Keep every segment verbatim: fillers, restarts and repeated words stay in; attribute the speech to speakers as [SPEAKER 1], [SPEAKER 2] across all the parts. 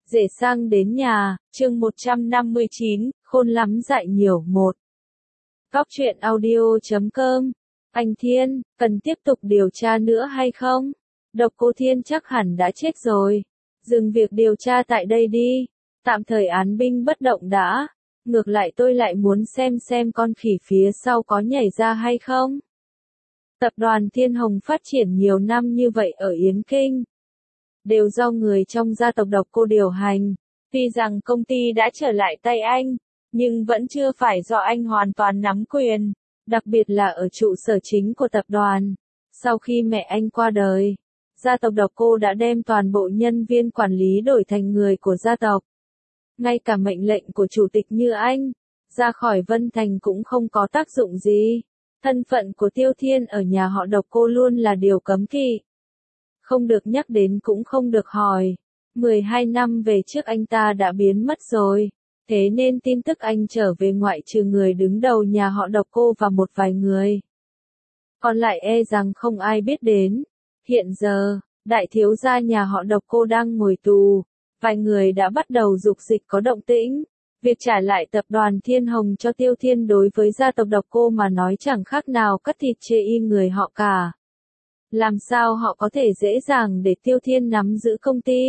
[SPEAKER 1] Rể sang đến nhà, chương một trăm năm mươi chín, khôn lắm dạy nhiều một. Góc truyện audio chấm com. Anh Thiên, cần tiếp tục điều tra nữa hay không? Độc Cô Thiên chắc hẳn đã chết rồi. Dừng việc điều tra tại đây đi. Tạm thời án binh bất động đã. Ngược lại tôi lại muốn xem xem con khỉ phía sau có nhảy ra hay không. Tập đoàn Thiên Hồng phát triển nhiều năm như vậy ở Yến Kinh. Đều do người trong gia tộc Độc Cô điều hành. Tuy rằng công ty đã trở lại tay anh, nhưng vẫn chưa phải do anh hoàn toàn nắm quyền, đặc biệt là ở trụ sở chính của tập đoàn. Sau khi mẹ anh qua đời, gia tộc Độc Cô đã đem toàn bộ nhân viên quản lý đổi thành người của gia tộc. Ngay cả mệnh lệnh của chủ tịch như anh, ra khỏi Vân Thành cũng không có tác dụng gì. Thân phận của Tiêu Thiên ở nhà họ Độc Cô luôn là điều cấm kỵ. Không được nhắc đến cũng không được hỏi. mười hai năm về trước anh ta đã biến mất rồi. Thế nên tin tức anh trở về ngoại trừ người đứng đầu nhà họ Độc Cô và một vài người. Còn lại e rằng không ai biết đến. Hiện giờ, đại thiếu gia nhà họ Độc Cô đang ngồi tù. Vài người đã bắt đầu dục dịch có động tĩnh. Việc trả lại tập đoàn Thiên Hồng cho Tiêu Thiên đối với gia tộc Độc Cô mà nói chẳng khác nào cắt thịt chê y người họ cả. Làm sao họ có thể dễ dàng để Tiêu Thiên nắm giữ công ty?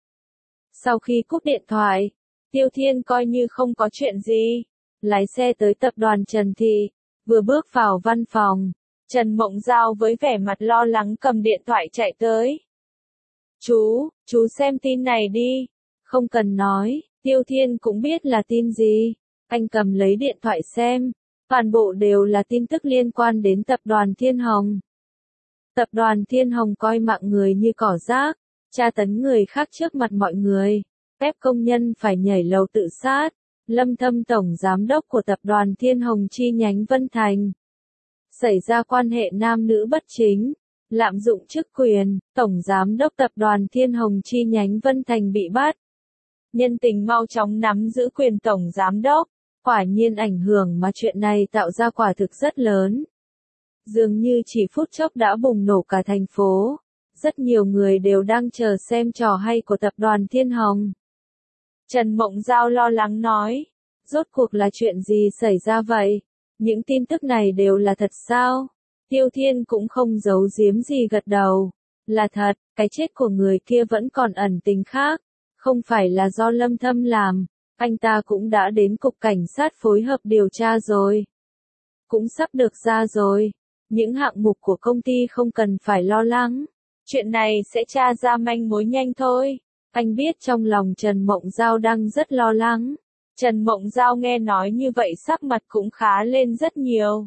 [SPEAKER 1] Sau khi cúp điện thoại, Tiêu Thiên coi như không có chuyện gì. Lái xe tới tập đoàn Trần Thị, vừa bước vào văn phòng, Trần Mộng Giao với vẻ mặt lo lắng cầm điện thoại chạy tới. Chú, chú xem tin này đi. Không cần nói, Tiêu Thiên cũng biết là tin gì. Anh cầm lấy điện thoại xem, toàn bộ đều là tin tức liên quan đến tập đoàn Thiên Hồng. Tập đoàn Thiên Hồng coi mạng người như cỏ rác, tra tấn người khác trước mặt mọi người, ép công nhân phải nhảy lầu tự sát. Lâm Thâm tổng giám đốc của tập đoàn Thiên Hồng chi nhánh Vân Thành. Xảy ra quan hệ nam nữ bất chính, lạm dụng chức quyền, tổng giám đốc tập đoàn Thiên Hồng chi nhánh Vân Thành bị bắt. Nhân tình mau chóng nắm giữ quyền tổng giám đốc, quả nhiên ảnh hưởng mà chuyện này tạo ra quả thực rất lớn. Dường như chỉ phút chốc đã bùng nổ cả thành phố. Rất nhiều người đều đang chờ xem trò hay của tập đoàn Thiên Hồng. Trần Mộng Giao lo lắng nói. Rốt cuộc là chuyện gì xảy ra vậy? Những tin tức này đều là thật sao? Tiêu Thiên cũng không giấu giếm gì gật đầu. Là thật, cái chết của người kia vẫn còn ẩn tình khác. Không phải là do Lâm Thâm làm. Anh ta cũng đã đến cục cảnh sát phối hợp điều tra rồi. Cũng sắp được ra rồi. Những hạng mục của công ty không cần phải lo lắng. Chuyện này sẽ tra ra manh mối nhanh thôi. Anh biết trong lòng Trần Mộng Giao đang rất lo lắng. Trần Mộng Giao nghe nói như vậy sắc mặt cũng khá lên rất nhiều.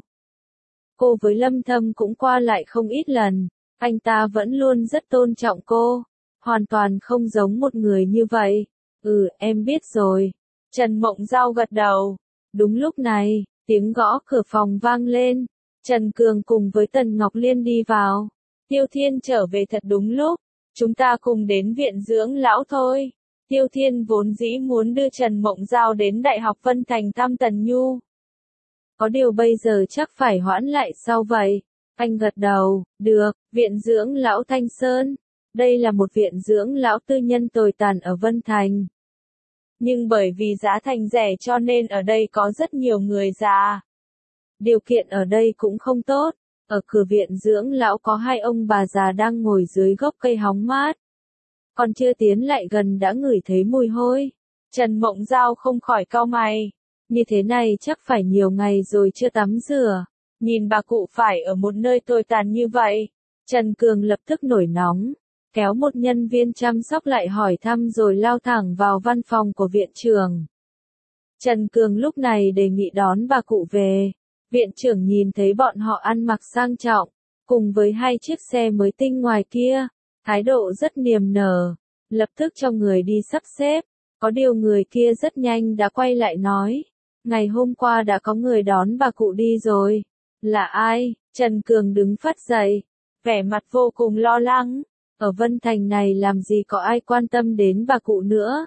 [SPEAKER 1] Cô với Lâm Thâm cũng qua lại không ít lần. Anh ta vẫn luôn rất tôn trọng cô. Hoàn toàn không giống một người như vậy. Ừ, em biết rồi. Trần Mộng Giao gật đầu. Đúng lúc này, tiếng gõ cửa phòng vang lên. Trần Cường cùng với Tần Ngọc Liên đi vào. Tiêu Thiên trở về thật đúng lúc. Chúng ta cùng đến viện dưỡng lão thôi. Tiêu Thiên vốn dĩ muốn đưa Trần Mộng Giao đến Đại học Vân Thành thăm Tần Nhu. Có điều bây giờ chắc phải hoãn lại sau vậy. Anh gật đầu, được, viện dưỡng lão Thanh Sơn. Đây là một viện dưỡng lão tư nhân tồi tàn ở Vân Thành. Nhưng bởi vì giá thành rẻ cho nên ở đây có rất nhiều người già. Điều kiện ở đây cũng không tốt. Ở cửa viện dưỡng lão có hai ông bà già đang ngồi dưới gốc cây hóng mát. Còn chưa tiến lại gần đã ngửi thấy mùi hôi. Trần Mộng Giao không khỏi cau mày. Như thế này chắc phải nhiều ngày rồi chưa tắm rửa. Nhìn bà cụ phải ở một nơi tồi tàn như vậy. Trần Cường lập tức nổi nóng. Kéo một nhân viên chăm sóc lại hỏi thăm rồi lao thẳng vào văn phòng của viện trưởng. Trần Cường lúc này đề nghị đón bà cụ về. Viện trưởng nhìn thấy bọn họ ăn mặc sang trọng, cùng với hai chiếc xe mới tinh ngoài kia, thái độ rất niềm nở, lập tức cho người đi sắp xếp. Có điều người kia rất nhanh đã quay lại nói, ngày hôm qua đã có người đón bà cụ đi rồi. Là ai? Trần Cường đứng phắt dậy, vẻ mặt vô cùng lo lắng. Ở Vân Thành này làm gì có ai quan tâm đến bà cụ nữa.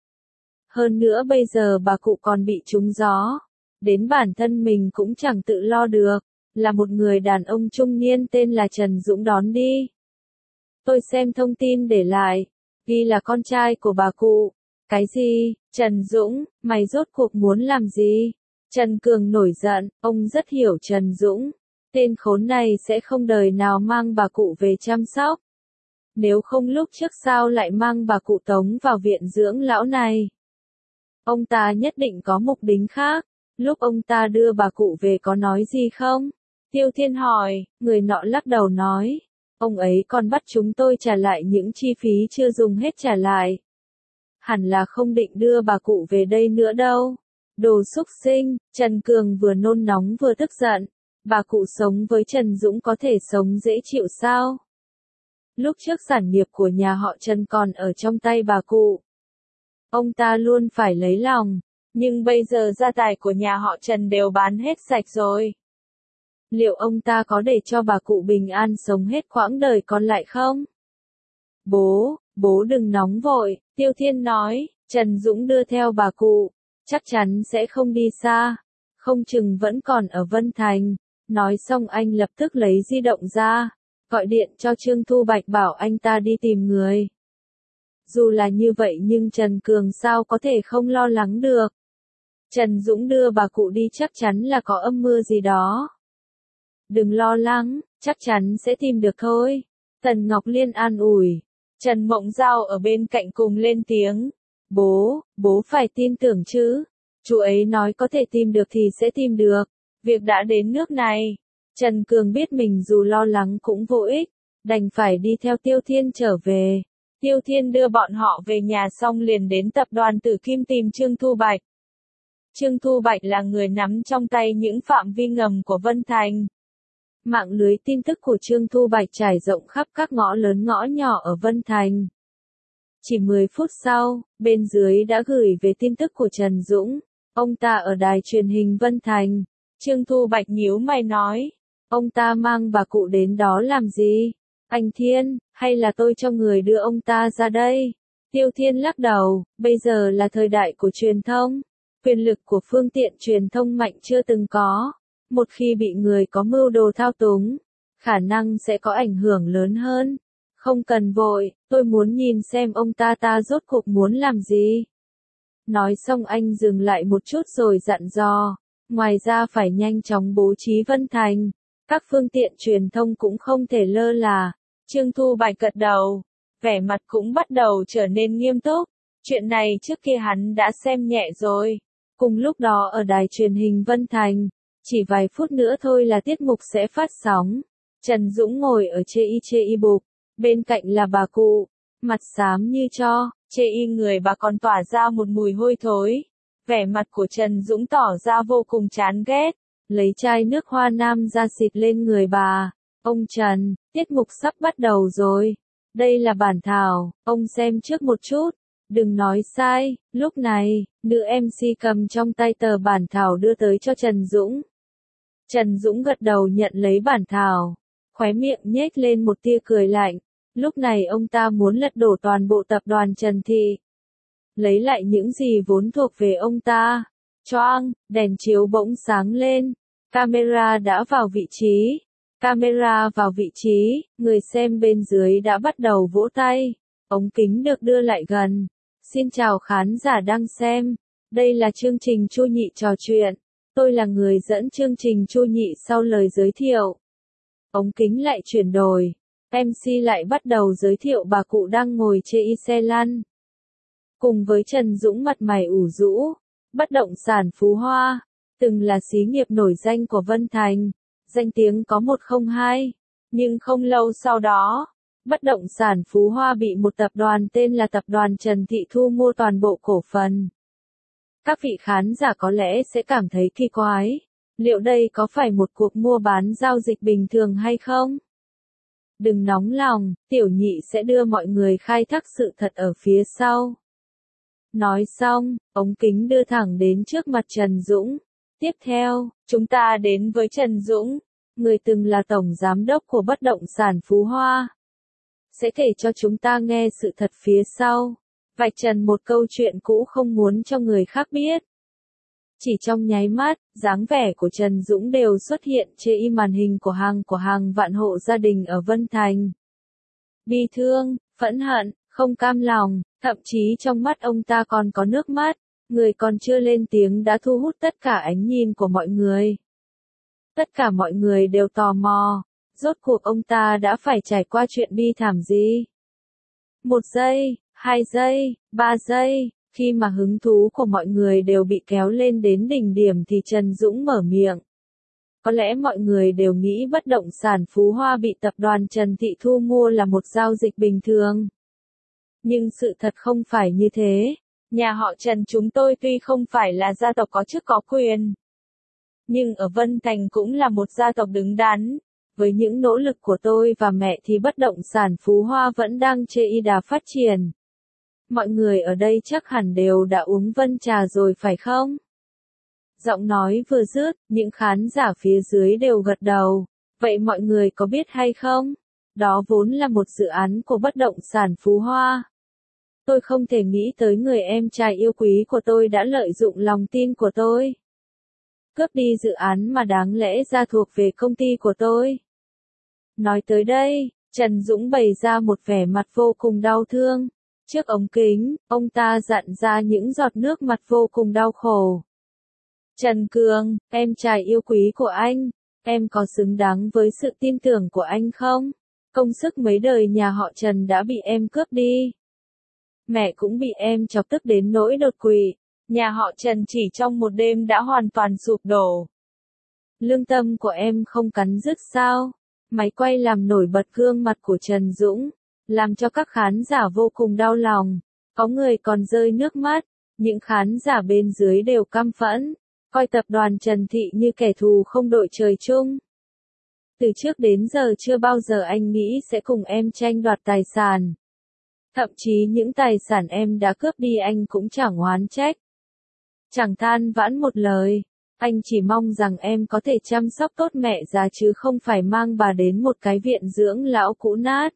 [SPEAKER 1] Hơn nữa bây giờ bà cụ còn bị trúng gió. Đến bản thân mình cũng chẳng tự lo được, là một người đàn ông trung niên tên là Trần Dũng đón đi. Tôi xem thông tin để lại, ghi là con trai của bà cụ, Cái gì? Trần Dũng, mày rốt cuộc muốn làm gì? Trần Cường nổi giận, ông rất hiểu Trần Dũng. Tên khốn này sẽ không đời nào mang bà cụ về chăm sóc. Nếu không lúc trước sao lại mang bà cụ tống vào viện dưỡng lão này? Ông ta nhất định có mục đích khác. Lúc ông ta đưa bà cụ về có nói gì không? Tiêu Thiên hỏi, người nọ lắc đầu nói. Ông ấy còn bắt chúng tôi trả lại những chi phí chưa dùng hết trả lại. Hẳn là không định đưa bà cụ về đây nữa đâu. Đồ xúc sinh, Trần Cường vừa nôn nóng vừa tức giận. Bà cụ sống với Trần Dũng có thể sống dễ chịu sao? Lúc trước sản nghiệp của nhà họ Trần còn ở trong tay bà cụ. Ông ta luôn phải lấy lòng, nhưng bây giờ gia tài của nhà họ Trần đều bán hết sạch rồi. Liệu ông ta có để cho bà cụ bình an sống hết quãng đời còn lại không? Bố, bố đừng nóng vội, Tiêu Thiên nói, Trần Dũng đưa theo bà cụ, chắc chắn sẽ không đi xa, không chừng vẫn còn ở Vân Thành. Nói xong anh lập tức lấy di động ra, gọi điện cho Trương Thu Bạch bảo anh ta đi tìm người. Dù là như vậy nhưng Trần Cường sao có thể không lo lắng được. Trần Dũng đưa bà cụ đi chắc chắn là có âm mưu gì đó. Đừng lo lắng, chắc chắn sẽ tìm được thôi. Tần Ngọc Liên an ủi. Trần Mộng Giao ở bên cạnh cùng lên tiếng. Bố, bố phải tin tưởng chứ. Chú ấy nói có thể tìm được thì sẽ tìm được. Việc đã đến nước này. Trần Cường biết mình dù lo lắng cũng vô ích. Đành phải đi theo Tiêu Thiên trở về. Tiêu Thiên đưa bọn họ về nhà xong liền đến tập đoàn Tử Kim tìm Trương Thu Bạch. Trương Thu Bạch là người nắm trong tay những phạm vi ngầm của Vân Thành. Mạng lưới tin tức của Trương Thu Bạch trải rộng khắp các ngõ lớn ngõ nhỏ ở Vân Thành. Chỉ mười phút sau, bên dưới đã gửi về tin tức của Trần Dũng. Ông ta ở đài truyền hình Vân Thành. Trương Thu Bạch nhíu mày nói. Ông ta mang bà cụ đến đó làm gì? Anh Thiên, hay là tôi cho người đưa ông ta ra đây? Tiêu Thiên lắc đầu, bây giờ là thời đại của truyền thông. Quyền lực của phương tiện truyền thông mạnh chưa từng có. Một khi bị người có mưu đồ thao túng, khả năng sẽ có ảnh hưởng lớn hơn. Không cần vội, tôi muốn nhìn xem ông ta ta rốt cuộc muốn làm gì. Nói xong anh dừng lại một chút rồi dặn dò. Ngoài ra phải nhanh chóng bố trí Vân Thành. Các phương tiện truyền thông cũng không thể lơ là. Trương Thu Bạch gật đầu. Vẻ mặt cũng bắt đầu trở nên nghiêm túc. Chuyện này trước kia hắn đã xem nhẹ rồi. Cùng lúc đó ở đài truyền hình Vân Thành. Chỉ vài phút nữa thôi là tiết mục sẽ phát sóng. Trần Dũng ngồi ở chê y chê y bục. Bên cạnh là bà cụ. Mặt xám như tro. Chê y người bà còn tỏa ra một mùi hôi thối. Vẻ mặt của Trần Dũng tỏ ra vô cùng chán ghét. Lấy chai nước hoa nam ra xịt lên người bà. Ông Trần, tiết mục sắp bắt đầu rồi. Đây là bản thảo, ông xem trước một chút. Đừng nói sai, lúc này, nữ em xê cầm trong tay tờ bản thảo đưa tới cho Trần Dũng. Trần Dũng gật đầu nhận lấy bản thảo. Khóe miệng nhếch lên một tia cười lạnh. Lúc này ông ta muốn lật đổ toàn bộ tập đoàn Trần Thị. Lấy lại những gì vốn thuộc về ông ta. Choang, đèn chiếu bỗng sáng lên. Camera đã vào vị trí. Camera vào vị trí, người xem bên dưới đã bắt đầu vỗ tay. Ống kính được đưa lại gần. Xin chào khán giả đang xem. Đây là chương trình Chu Nhị trò chuyện. Tôi là người dẫn chương trình Chu Nhị sau lời giới thiệu. Ống kính lại chuyển đổi. em xê lại bắt đầu giới thiệu bà cụ đang ngồi chê y xe lăn. Cùng với Trần Dũng mặt mày ủ rũ. Bất động sản Phú Hoa. Từng là xí nghiệp nổi danh của Vân Thành. Danh tiếng có một không hai. Nhưng không lâu sau đó, bất động sản Phú Hoa bị một tập đoàn tên là Tập đoàn Trần Thị thu mua toàn bộ cổ phần. Các vị khán giả có lẽ sẽ cảm thấy kỳ quái. Liệu đây có phải một cuộc mua bán giao dịch bình thường hay không? Đừng nóng lòng, tiểu nhị sẽ đưa mọi người khai thác sự thật ở phía sau. Nói xong, ống kính đưa thẳng đến trước mặt Trần Dũng. Tiếp theo, chúng ta đến với Trần Dũng, người từng là tổng giám đốc của bất động sản Phú Hoa. Sẽ kể cho chúng ta nghe sự thật phía sau, vạch trần một câu chuyện cũ không muốn cho người khác biết. Chỉ trong nháy mắt, dáng vẻ của Trần Dũng đều xuất hiện trên y màn hình của hàng của hàng vạn hộ gia đình ở Vân Thành. Bi thương, phẫn hận, không cam lòng, Thậm chí trong mắt ông ta còn có nước mắt, người còn chưa lên tiếng đã thu hút tất cả ánh nhìn của mọi người. Tất cả mọi người đều tò mò, rốt cuộc ông ta đã phải trải qua chuyện bi thảm gì? Một giây, hai giây, ba giây, khi mà hứng thú của mọi người đều bị kéo lên đến đỉnh điểm thì Trần Dũng mở miệng. Có lẽ mọi người đều nghĩ bất động sản Phú Hoa bị tập đoàn Trần Thị thu mua là một giao dịch bình thường. Nhưng sự thật không phải như thế. Nhà họ Trần chúng tôi tuy không phải là gia tộc có chức có quyền, nhưng ở Vân Thành cũng là một gia tộc đứng đắn. Với những nỗ lực của tôi và mẹ thì bất động sản Phú Hoa vẫn đang trên đà phát triển. Mọi người ở đây chắc hẳn đều đã uống Vân trà rồi phải không? Giọng nói vừa dứt, những khán giả phía dưới đều gật đầu. Vậy mọi người có biết hay không? Đó vốn là một dự án của bất động sản Phú Hoa. Tôi không thể nghĩ tới người em trai yêu quý của tôi đã lợi dụng lòng tin của tôi. Cướp đi dự án mà đáng lẽ ra thuộc về công ty của tôi. Nói tới đây, Trần Dũng bày ra một vẻ mặt vô cùng đau thương. Trước ống kính, ông ta dặn ra những giọt nước mặt vô cùng đau khổ. Trần Cường, em trai yêu quý của anh, em có xứng đáng với sự tin tưởng của anh không? Công sức mấy đời nhà họ Trần đã bị em cướp đi. Mẹ cũng bị em chọc tức đến nỗi đột quỵ. Nhà họ Trần chỉ trong một đêm đã hoàn toàn sụp đổ. Lương tâm của em không cắn rứt sao? Máy quay làm nổi bật gương mặt của Trần Dũng, làm cho các khán giả vô cùng đau lòng. Có người còn rơi nước mắt, những khán giả bên dưới đều căm phẫn, coi tập đoàn Trần Thị như kẻ thù không đội trời chung. Từ trước đến giờ chưa bao giờ anh nghĩ sẽ cùng em tranh đoạt tài sản. Thậm chí những tài sản em đã cướp đi anh cũng chẳng oán trách. Chẳng than vãn một lời, anh chỉ mong rằng em có thể chăm sóc tốt mẹ già chứ không phải mang bà đến một cái viện dưỡng lão cũ nát.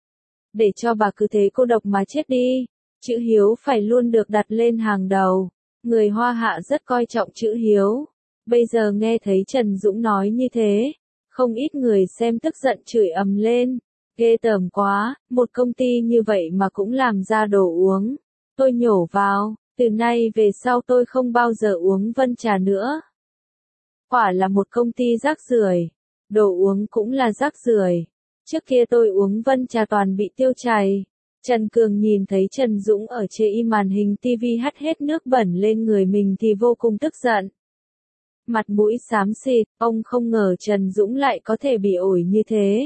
[SPEAKER 1] Để cho bà cứ thế cô độc mà chết đi, chữ hiếu phải luôn được đặt lên hàng đầu. Người Hoa Hạ rất coi trọng chữ hiếu. Bây giờ nghe thấy Trần Dũng nói như thế, không ít người xem tức giận chửi ầm lên. Ghê tởm quá, một công ty như vậy mà cũng làm ra đồ uống. Tôi nhổ vào, từ nay về sau tôi không bao giờ uống Vân trà nữa. Quả là một công ty rác rưởi, đồ uống cũng là rác rưởi. Trước kia tôi uống Vân trà toàn bị tiêu chảy. Trần Cường nhìn thấy Trần Dũng ở trên màn hình ti vi hắt hết nước bẩn lên người mình thì vô cùng tức giận. Mặt mũi xám xịt, ông không ngờ Trần Dũng lại có thể bị ổi như thế.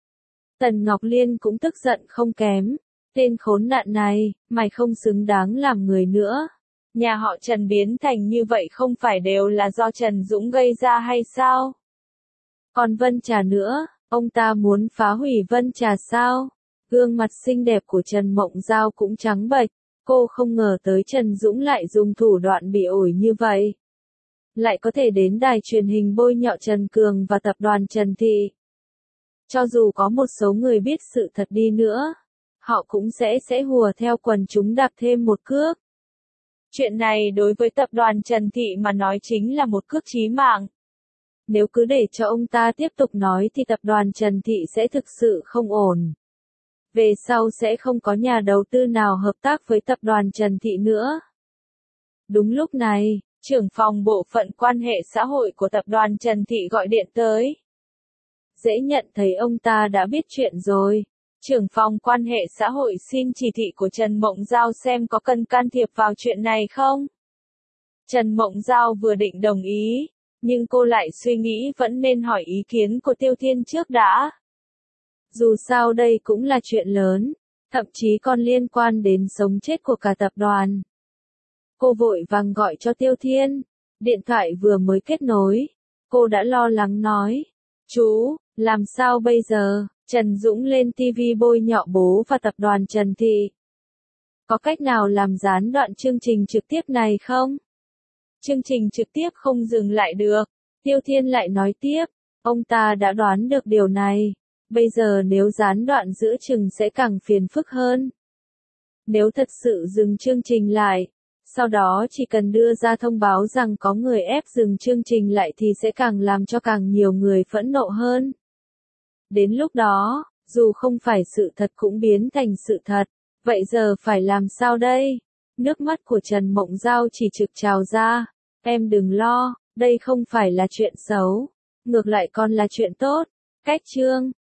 [SPEAKER 1] Tần Ngọc Liên cũng tức giận không kém. Tên khốn nạn này, mày không xứng đáng làm người nữa. Nhà họ Trần biến thành như vậy không phải đều là do Trần Dũng gây ra hay sao? Còn Vân trà nữa, ông ta muốn phá hủy Vân trà sao? Gương mặt xinh đẹp của Trần Mộng Giao cũng trắng bệch. Cô không ngờ tới Trần Dũng lại dùng thủ đoạn bị ổi như vậy. Lại có thể đến đài truyền hình bôi nhọ Trần Cường và tập đoàn Trần Thị. Cho dù có một số người biết sự thật đi nữa, họ cũng sẽ sẽ hùa theo quần chúng đạp thêm một cước. Chuyện này đối với tập đoàn Trần Thị mà nói chính là một cước chí mạng. Nếu cứ để cho ông ta tiếp tục nói thì tập đoàn Trần Thị sẽ thực sự không ổn. Về sau sẽ không có nhà đầu tư nào hợp tác với tập đoàn Trần Thị nữa. Đúng lúc này, trưởng phòng bộ phận quan hệ xã hội của tập đoàn Trần Thị gọi điện tới. Dễ nhận thấy ông ta đã biết chuyện rồi. Trưởng phòng quan hệ xã hội xin chỉ thị của Trần Mộng Giao xem có cần can thiệp vào chuyện này không. Trần Mộng Giao vừa định đồng ý, nhưng cô lại suy nghĩ vẫn nên hỏi ý kiến của Tiêu Thiên trước đã. Dù sao đây cũng là chuyện lớn, thậm chí còn liên quan đến sống chết của cả tập đoàn. Cô vội vàng gọi cho Tiêu Thiên, điện thoại vừa mới kết nối, cô đã lo lắng nói, chú, làm sao bây giờ, Trần Dũng lên ti vi bôi nhọ bố và tập đoàn Trần Thị. Có cách nào làm gián đoạn chương trình trực tiếp này không? Chương trình trực tiếp không dừng lại được, Tiêu Thiên lại nói tiếp, ông ta đã đoán được điều này. Bây giờ nếu gián đoạn giữa chừng sẽ càng phiền phức hơn. Nếu thật sự dừng chương trình lại, sau đó chỉ cần đưa ra thông báo rằng có người ép dừng chương trình lại thì sẽ càng làm cho càng nhiều người phẫn nộ hơn. Đến lúc đó, dù không phải sự thật cũng biến thành sự thật, Vậy giờ phải làm sao đây? Nước mắt của Trần Mộng Giao chỉ trực trào ra. Em đừng lo, đây không phải là chuyện xấu. Ngược lại còn là chuyện tốt. Cách chương